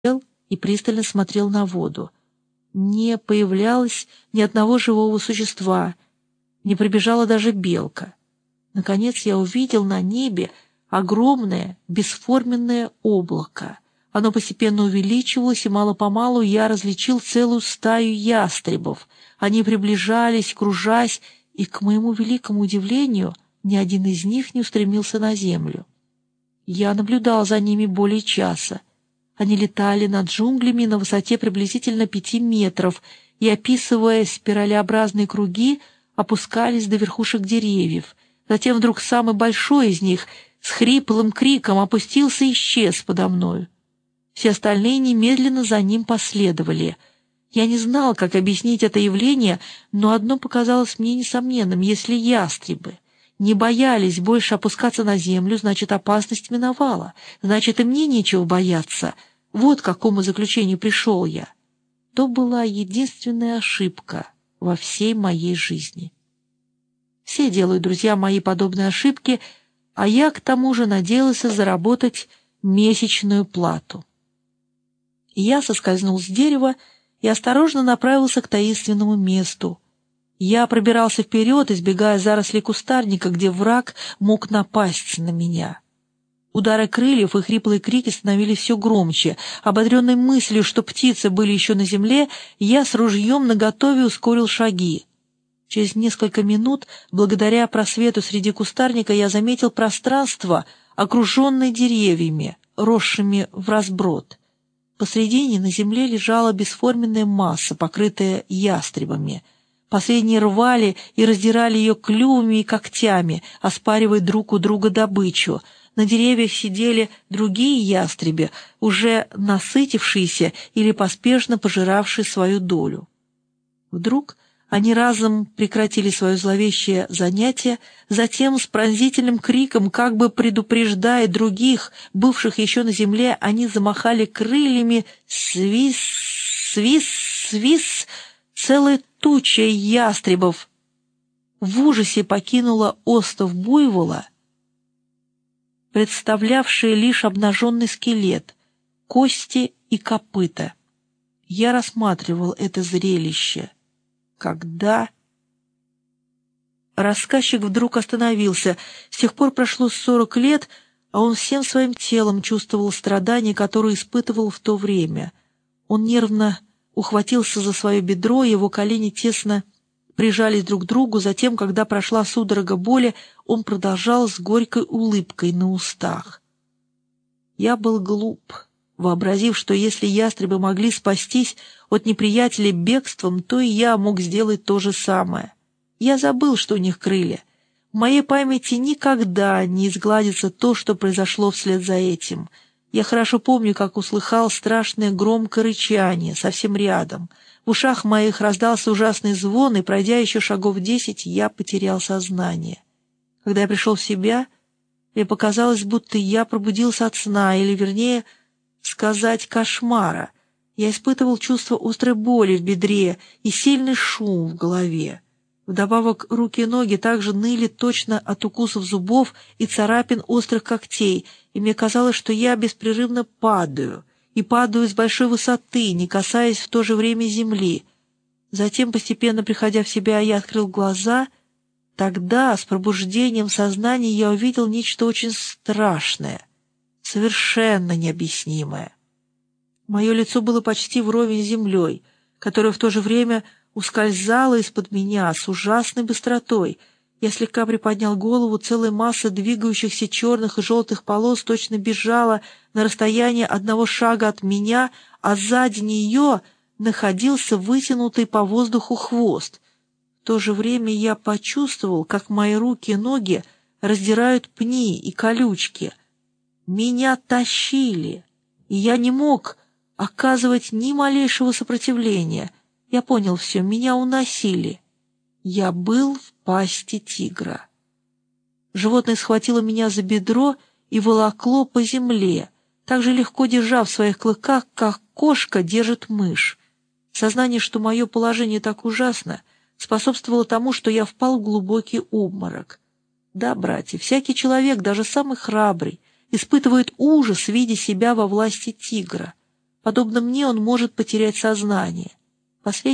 и пристально смотрел на воду. Не появлялось ни одного живого существа, не прибежала даже белка. Наконец я увидел на небе огромное бесформенное облако. Оно постепенно увеличивалось, и мало-помалу я различил целую стаю ястребов. Они приближались, кружась, и, к моему великому удивлению, ни один из них не устремился на землю. Я наблюдал за ними более часа. Они летали над джунглями на высоте приблизительно 5 метров и, описывая спиралеобразные круги, опускались до верхушек деревьев. Затем вдруг самый большой из них с хриплым криком опустился и исчез подо мною. Все остальные немедленно за ним последовали. Я не знал, как объяснить это явление, но одно показалось мне несомненным: если ястребы не боялись больше опускаться на землю, значит, опасность миновала, значит, и мне нечего бояться. Вот к какому заключению пришел я. То была единственная ошибка во всей моей жизни. Все делают, друзья мои, подобные ошибки, а я к тому же надеялся заработать месячную плату. Я соскользнул с дерева и осторожно направился к таинственному месту. Я пробирался вперед, избегая зарослей кустарника, где враг мог напасть на меня. Удары крыльев и хриплые крики становились все громче. Ободренной мыслью, что птицы были еще на земле, я с ружьем наготове ускорил шаги. Через несколько минут, благодаря просвету среди кустарника, я заметил пространство, окруженное деревьями, росшими вразброд. Посредине на земле лежала бесформенная масса, покрытая ястребами. Последние рвали и раздирали ее клювами и когтями, оспаривая друг у друга добычу. На деревьях сидели другие ястреби, уже насытившиеся или поспешно пожиравшие свою долю. Вдруг они разом прекратили свое зловещее занятие, затем с пронзительным криком, как бы предупреждая других, бывших еще на земле, они замахали крыльями: свис, свис, свис. Целая туча ястребов в ужасе покинула остов буйвола, представлявший лишь обнаженный скелет, кости и копыта. Я рассматривал это зрелище, когда... Рассказчик вдруг остановился. С тех пор прошло 40 лет, а он всем своим телом чувствовал страдания, которые испытывал в то время. Он нервно ухватился за свое бедро, его колени тесно прижались друг к другу. Затем, когда прошла судорога боли, он продолжал с горькой улыбкой на устах. Я был глуп, вообразив, что если ястребы могли спастись от неприятелей бегством, то и я мог сделать то же самое. Я забыл, что у них крылья. В моей памяти никогда не изгладится то, что произошло вслед за этим. Я хорошо помню, как услыхал страшное громкое рычание совсем рядом. В ушах моих раздался ужасный звон, и, пройдя еще шагов 10, я потерял сознание. Когда я пришел в себя, мне показалось, будто я пробудился от сна, или, вернее, сказать, кошмара. Я испытывал чувство острой боли в бедре и сильный шум в голове. Вдобавок руки и ноги также ныли точно от укусов зубов и царапин острых когтей, и мне казалось, что я беспрерывно падаю, и падаю с большой высоты, не касаясь в то же время земли. Затем, постепенно приходя в себя, я открыл глаза. Тогда, с пробуждением сознания, я увидел нечто очень страшное, совершенно необъяснимое. Мое лицо было почти вровень с землей, которая в то же время ускользала из-под меня с ужасной быстротой. Я слегка приподнял голову, целая масса двигающихся черных и желтых полос точно бежала на расстояние 1 шага от меня, а сзади нее находился вытянутый по воздуху хвост. В то же время я почувствовал, как мои руки и ноги раздирают пни и колючки. Меня тащили, и я не мог оказывать ни малейшего сопротивления. Я понял все, меня уносили. Я был в пасти тигра. Животное схватило меня за бедро и волокло по земле, так же легко держа в своих клыках, как кошка держит мышь. Сознание, что мое положение так ужасно, способствовало тому, что я впал в глубокий обморок. Да, братья, всякий человек, даже самый храбрый, испытывает ужас, видя себя во власти тигра. Подобно мне, он может потерять сознание. Последний